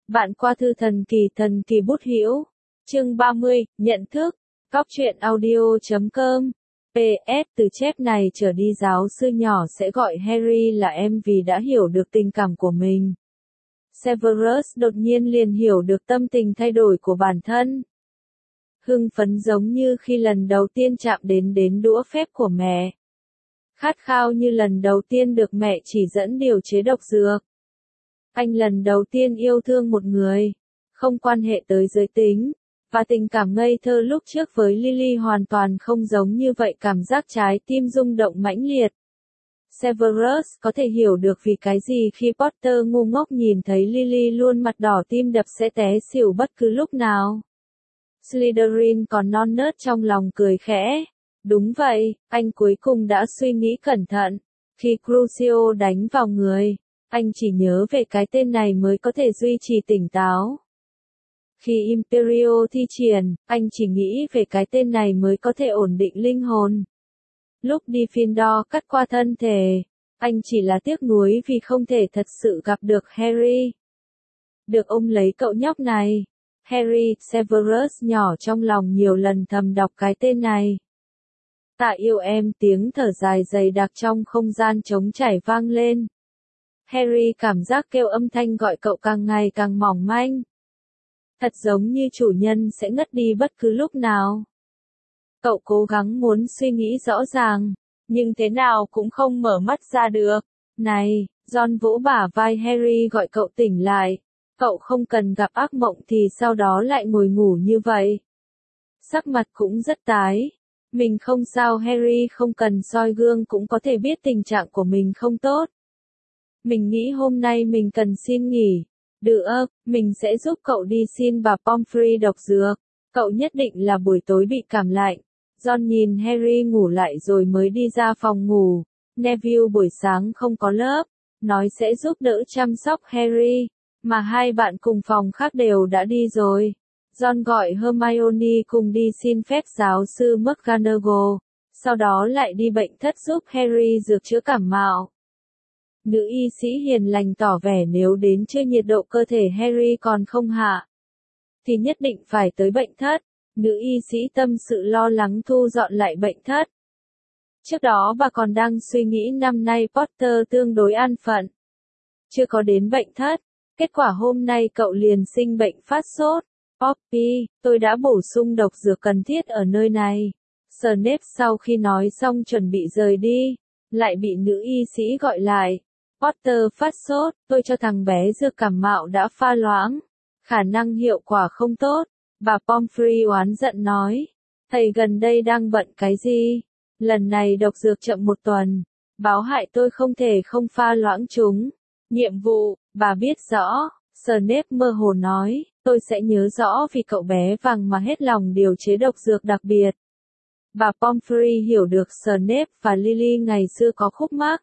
Bạn qua thư thần kỳ bút hữu. Chương 30, nhận thức. Góc truyện audio.com. PS, từ chép này trở đi giáo sư nhỏ sẽ gọi Harry là em vì đã hiểu được tình cảm của mình. Severus đột nhiên liền hiểu được tâm tình thay đổi của bản thân. Hưng phấn giống như khi lần đầu tiên chạm đến đũa phép của mẹ. Khát khao như lần đầu tiên được mẹ chỉ dẫn điều chế độc dược. Anh lần đầu tiên yêu thương một người, không quan hệ tới giới tính, và tình cảm ngây thơ lúc trước với Lily hoàn toàn không giống như vậy, cảm giác trái tim rung động mãnh liệt. Severus có thể hiểu được vì cái gì khi Potter ngu ngốc nhìn thấy Lily luôn mặt đỏ tim đập sẽ té xỉu bất cứ lúc nào. Slytherin còn non nớt trong lòng cười khẽ. Đúng vậy, anh cuối cùng đã suy nghĩ cẩn thận. Khi Crucio đánh vào người, anh chỉ nhớ về cái tên này mới có thể duy trì tỉnh táo. Khi Imperio thi triển, anh chỉ nghĩ về cái tên này mới có thể ổn định linh hồn. Lúc Gryffindor cắt qua thân thể, anh chỉ là tiếc nuối vì không thể thật sự gặp được Harry. Được ôm lấy cậu nhóc này. Harry, Severus nhỏ trong lòng nhiều lần thầm đọc cái tên này. Ta yêu em, tiếng thở dài dày đặc trong không gian trống trải vang lên. Harry cảm giác kêu âm thanh gọi cậu càng ngày càng mỏng manh. Thật giống như chủ nhân sẽ ngất đi bất cứ lúc nào. Cậu cố gắng muốn suy nghĩ rõ ràng, nhưng thế nào cũng không mở mắt ra được. Này, Ron vỗ bả vai Harry gọi cậu tỉnh lại. Cậu không cần gặp ác mộng thì sau đó lại ngồi ngủ như vậy. Sắc mặt cũng rất tái. Mình không sao, Harry không cần soi gương cũng có thể biết tình trạng của mình không tốt. Mình nghĩ hôm nay mình cần xin nghỉ. Được, mình sẽ giúp cậu đi xin bà Pomfrey độc dược. Cậu nhất định là buổi tối bị cảm lạnh. Ron nhìn Harry ngủ lại rồi mới đi ra phòng ngủ. Neville buổi sáng không có lớp, nói sẽ giúp đỡ chăm sóc Harry, mà hai bạn cùng phòng khác đều đã đi rồi. Ron gọi Hermione cùng đi xin phép giáo sư McGonagall, sau đó lại đi bệnh thất giúp Harry dược chữa cảm mạo. Nữ y sĩ hiền lành tỏ vẻ nếu đến chưa nhiệt độ cơ thể Harry còn không hạ, thì nhất định phải tới bệnh thất. Nữ y sĩ tâm sự lo lắng thu dọn lại bệnh thất. Trước đó bà còn đang suy nghĩ năm nay Potter tương đối an phận. Chưa có đến bệnh thất. Kết quả hôm nay cậu liền sinh bệnh phát sốt. Poppy, tôi đã bổ sung độc dược cần thiết ở nơi này. Snape sau khi nói xong chuẩn bị rời đi, lại bị nữ y sĩ gọi lại. Potter phát sốt, tôi cho thằng bé dược cảm mạo đã pha loãng. Khả năng hiệu quả không tốt. Bà Pomfrey oán giận nói. Thầy gần đây đang bận cái gì? Lần này độc dược chậm một tuần. Báo hại tôi không thể không pha loãng chúng. Nhiệm vụ, bà biết rõ. Snape mơ hồ nói. Tôi sẽ nhớ rõ vì cậu bé vàng mà hết lòng điều chế độc dược đặc biệt. Bà Pomfrey hiểu được Snape và Lily ngày xưa có khúc mắc.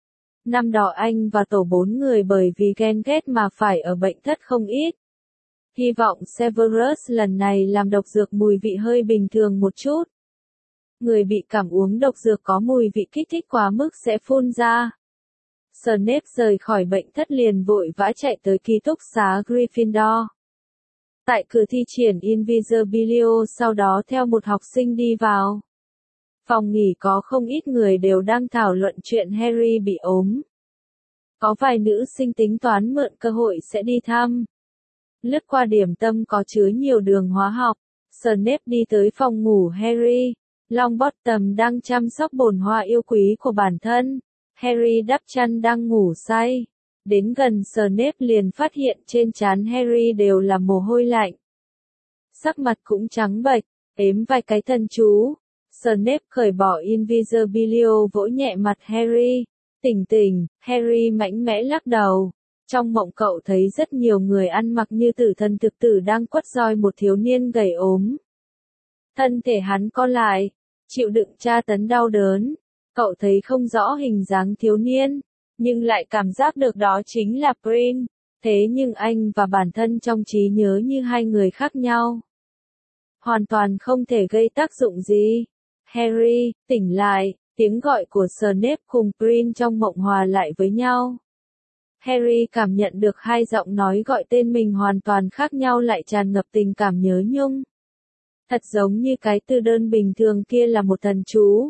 Năm đó anh và tổ 4 người bởi vì ghen ghét mà phải ở bệnh thất không ít. Hy vọng Severus lần này làm độc dược mùi vị hơi bình thường một chút. Người bị cảm uống độc dược có mùi vị kích thích quá mức sẽ phun ra. Snape rời khỏi bệnh thất liền vội vã chạy tới ký túc xá Gryffindor. Tại cửa thi triển Invisibilio sau đó theo một học sinh đi vào. Phòng nghỉ có không ít người đều đang thảo luận chuyện Harry bị ốm. Có vài nữ sinh tính toán mượn cơ hội sẽ đi thăm. Lướt qua điểm tâm có chứa nhiều đường hóa học, Snape đi tới phòng ngủ Harry. Longbottom đang chăm sóc bồn hoa yêu quý của bản thân. Harry đắp chăn đang ngủ say. Đến gần Snape liền phát hiện trên trán Harry đều là mồ hôi lạnh. Sắc mặt cũng trắng bệch, ếm vài cái thần chú. Snape cởi bỏ Invisibilio vỗ nhẹ mặt Harry. Tỉnh tỉnh, Harry mạnh mẽ lắc đầu. Trong mộng cậu thấy rất nhiều người ăn mặc như tử thần thực tử đang quất roi một thiếu niên gầy ốm. Thân thể hắn co lại, chịu đựng tra tấn đau đớn. Cậu thấy không rõ hình dáng thiếu niên, nhưng lại cảm giác được đó chính là Prin. Thế nhưng anh và bản thân trong trí nhớ như hai người khác nhau. Hoàn toàn không thể gây tác dụng gì. Harry, tỉnh lại, tiếng gọi của Snape cùng Prin trong mộng hòa lại với nhau. Harry cảm nhận được hai giọng nói gọi tên mình hoàn toàn khác nhau lại tràn ngập tình cảm nhớ nhung. Thật giống như cái từ đơn bình thường kia là một thần chú.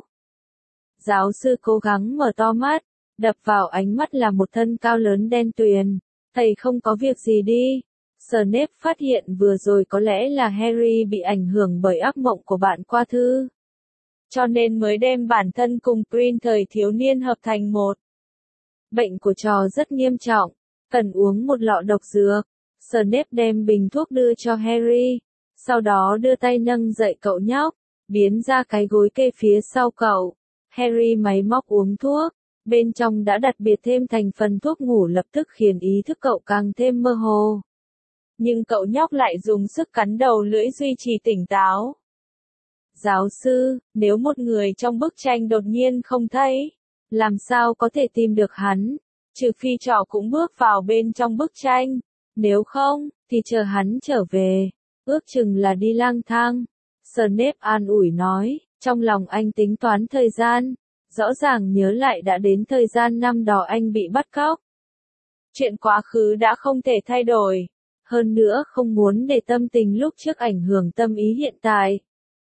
Giáo sư cố gắng mở to mắt, đập vào ánh mắt là một thân cao lớn đen tuyền. Thầy không có việc gì đi. Snape phát hiện vừa rồi có lẽ là Harry bị ảnh hưởng bởi ác mộng của bạn qua thư. Cho nên mới đem bản thân cùng Prin thời thiếu niên hợp thành một. Bệnh của trò rất nghiêm trọng, cần uống một lọ độc dược. Snape đem bình thuốc đưa cho Harry, sau đó đưa tay nâng dậy cậu nhóc, biến ra cái gối kê phía sau cậu. Harry máy móc uống thuốc, bên trong đã đặc biệt thêm thành phần thuốc ngủ lập tức khiến ý thức cậu càng thêm mơ hồ. Nhưng cậu nhóc lại dùng sức cắn đầu lưỡi duy trì tỉnh táo. Giáo sư, nếu một người trong bức tranh đột nhiên không thấy, làm sao có thể tìm được hắn, trừ phi trò cũng bước vào bên trong bức tranh, nếu không, thì chờ hắn trở về, ước chừng là đi lang thang. Snape an ủi nói, trong lòng anh tính toán thời gian, rõ ràng nhớ lại đã đến thời gian năm đó anh bị bắt cóc. Chuyện quá khứ đã không thể thay đổi, hơn nữa không muốn để tâm tình lúc trước ảnh hưởng tâm ý hiện tại.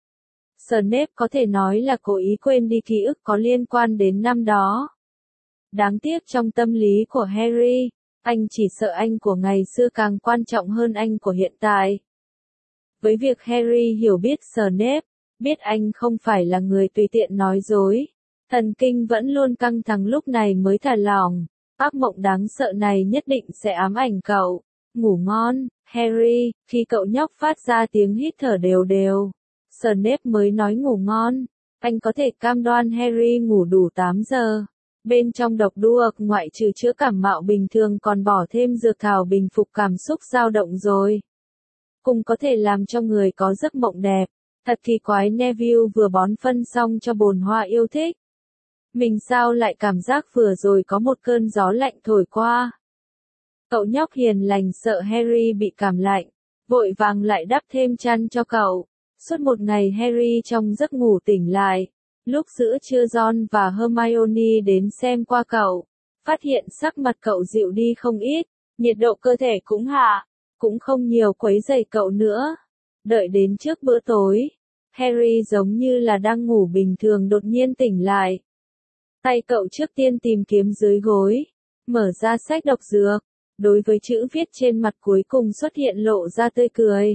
Snape có thể nói là cố ý quên đi ký ức có liên quan đến năm đó. Đáng tiếc trong tâm lý của Harry, anh chỉ sợ anh của ngày xưa càng quan trọng hơn anh của hiện tại. Với việc Harry hiểu biết Snape, biết anh không phải là người tùy tiện nói dối, thần kinh vẫn luôn căng thẳng lúc này mới thả lỏng. Ác mộng đáng sợ này nhất định sẽ ám ảnh cậu. Ngủ ngon, Harry. Khi cậu nhóc phát ra tiếng hít thở đều đều, Snape mới nói ngủ ngon. Anh có thể cam đoan Harry ngủ đủ 8 giờ. Bên trong độc đuộc ngoại trừ chữa cảm mạo bình thường còn bỏ thêm dược thảo bình phục cảm xúc dao động rồi. Cũng có thể làm cho người có giấc mộng đẹp. Thật kỳ quái, Neville vừa bón phân xong cho bồn hoa yêu thích. Mình sao lại cảm giác vừa rồi có một cơn gió lạnh thổi qua. Cậu nhóc hiền lành sợ Harry bị cảm lạnh, vội vàng lại đắp thêm chăn cho cậu. Suốt một ngày Harry trong giấc ngủ tỉnh lại. Lúc giữa trưa Ron và Hermione đến xem qua cậu, phát hiện sắc mặt cậu dịu đi không ít, nhiệt độ cơ thể cũng hạ, cũng không nhiều quấy rầy cậu nữa. Đợi đến trước bữa tối, Harry giống như là đang ngủ bình thường đột nhiên tỉnh lại. Tay cậu trước tiên tìm kiếm dưới gối, mở ra sách độc dược, đối với chữ viết trên mặt cuối cùng xuất hiện lộ ra tươi cười.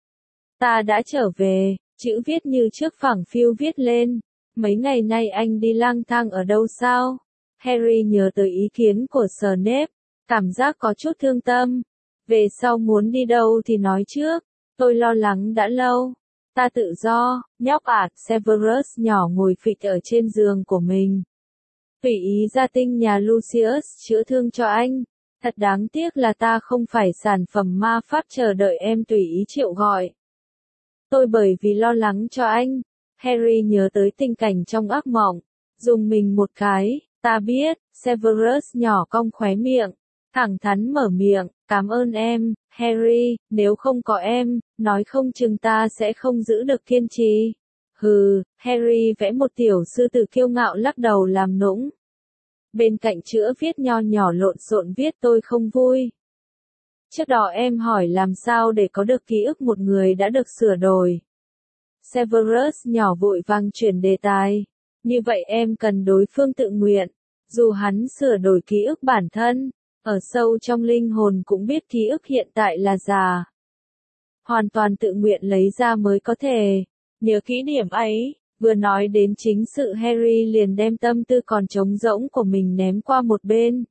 Ta đã trở về, chữ viết như trước phẳng phiu viết lên. Mấy ngày nay anh đi lang thang ở đâu sao? Harry nhớ tới ý kiến của Snape, cảm giác có chút thương tâm. Về sau muốn đi đâu thì nói trước, tôi lo lắng đã lâu. Ta tự do, nhóc ạ. Severus nhỏ ngồi phịch ở trên giường của mình. Tùy ý gia tinh nhà Lucius chữa thương cho anh. Thật đáng tiếc là ta không phải sản phẩm ma pháp chờ đợi em tùy ý triệu gọi. Tôi bởi vì lo lắng cho anh. Harry nhớ tới tình cảnh trong ác mộng, dùng mình một cái, ta biết. Severus nhỏ cong khóe miệng, thẳng thắn mở miệng, cảm ơn em, Harry, nếu không có em, nói không chừng ta sẽ không giữ được kiên trì. Hừ, Harry vẽ một tiểu sư tử kiêu ngạo lắc đầu làm nũng. Bên cạnh chữ viết nho nhỏ lộn xộn viết tôi không vui. Trước đó em hỏi làm sao để có được ký ức một người đã được sửa đổi. Severus nhỏ vội vàng chuyển đề tài. Như vậy em cần đối phương tự nguyện. Dù hắn sửa đổi ký ức bản thân, ở sâu trong linh hồn cũng biết ký ức hiện tại là giả. Hoàn toàn tự nguyện lấy ra mới có thể. Nhớ kỹ điểm ấy, vừa nói đến chính sự Harry liền đem tâm tư còn trống rỗng của mình ném qua một bên.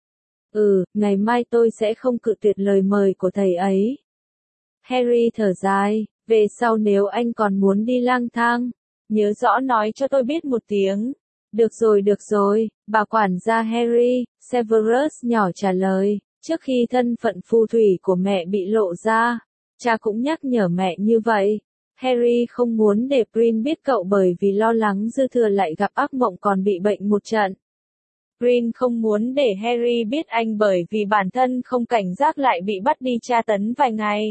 Ngày mai tôi sẽ không cự tuyệt lời mời của thầy ấy. Harry thở dài. Về sau nếu anh còn muốn đi lang thang, nhớ rõ nói cho tôi biết một tiếng. Được rồi, bà quản gia Harry, Severus nhỏ trả lời. Trước khi thân phận phù thủy của mẹ bị lộ ra, cha cũng nhắc nhở mẹ như vậy. Harry không muốn để Prin biết cậu bởi vì lo lắng dư thừa lại gặp ác mộng còn bị bệnh một trận. Prin không muốn để Harry biết anh bởi vì bản thân không cảnh giác lại bị bắt đi tra tấn vài ngày.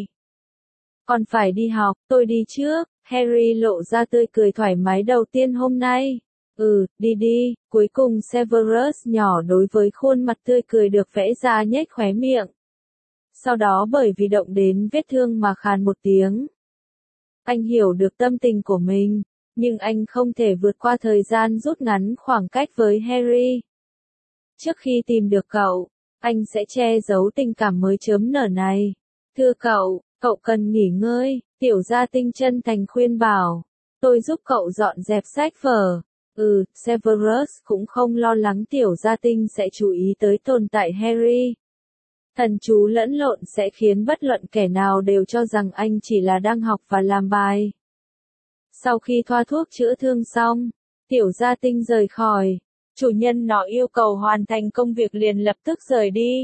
Còn phải đi học, tôi đi trước. Harry lộ ra tươi cười thoải mái đầu tiên hôm nay. Đi đi, cuối cùng Severus nhỏ đối với khuôn mặt tươi cười được vẽ ra nhếch khóe miệng. Sau đó bởi vì động đến vết thương mà khàn một tiếng. Anh hiểu được tâm tình của mình, nhưng anh không thể vượt qua thời gian rút ngắn khoảng cách với Harry. Trước khi tìm được cậu, anh sẽ che giấu tình cảm mới chớm nở này. Thưa cậu cần nghỉ ngơi, Tiểu Gia Tinh chân thành khuyên bảo. Tôi giúp cậu dọn dẹp sách vở. Severus cũng không lo lắng Tiểu Gia Tinh sẽ chú ý tới tồn tại Harry. Thần chú lẫn lộn sẽ khiến bất luận kẻ nào đều cho rằng anh chỉ là đang học và làm bài. Sau khi thoa thuốc chữa thương xong, Tiểu Gia Tinh rời khỏi. Chủ nhân nó yêu cầu hoàn thành công việc liền lập tức rời đi.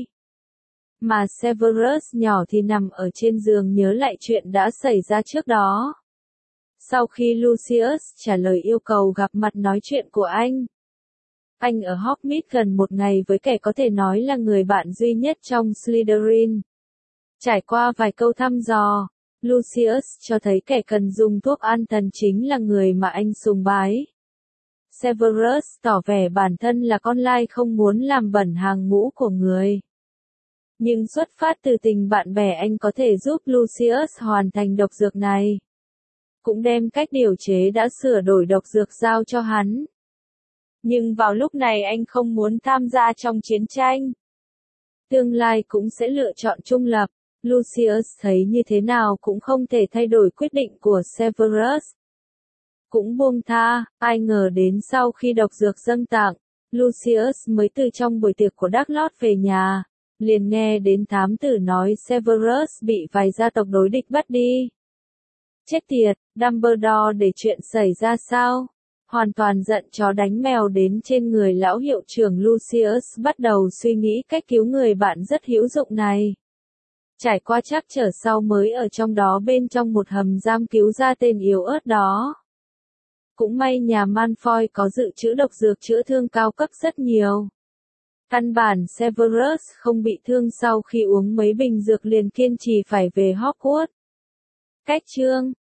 Mà Severus nhỏ thì nằm ở trên giường nhớ lại chuyện đã xảy ra trước đó. Sau khi Lucius trả lời yêu cầu gặp mặt nói chuyện của anh ở Hogsmeade gần một ngày với kẻ có thể nói là người bạn duy nhất trong Slytherin. Trải qua vài câu thăm dò, Lucius cho thấy kẻ cần dùng thuốc an thần chính là người mà anh sùng bái. Severus tỏ vẻ bản thân là con lai không muốn làm bẩn hàng ngũ của người. Nhưng xuất phát từ tình bạn bè anh có thể giúp Lucius hoàn thành độc dược này. Cũng đem cách điều chế đã sửa đổi độc dược giao cho hắn. Nhưng vào lúc này anh không muốn tham gia trong chiến tranh. Tương lai cũng sẽ lựa chọn trung lập. Lucius thấy như thế nào cũng không thể thay đổi quyết định của Severus. Cũng buông tha, ai ngờ đến sau khi độc dược dâng tặng, Lucius mới từ trong buổi tiệc của Darklord về nhà, liền nghe đến thám tử nói Severus bị vài gia tộc đối địch bắt đi. Chết tiệt, Dumbledore để chuyện xảy ra sao? Hoàn toàn giận chó đánh mèo đến trên người lão hiệu trưởng Lucius bắt đầu suy nghĩ cách cứu người bạn rất hữu dụng này. Trải qua trắc trở sau mới ở trong đó bên trong một hầm giam cứu ra tên yếu ớt đó. Cũng may nhà Malfoy có dự trữ độc dược chữa thương cao cấp rất nhiều. Căn bản Severus không bị thương sau khi uống mấy bình dược liền kiên trì phải về Hogwarts. Cách chương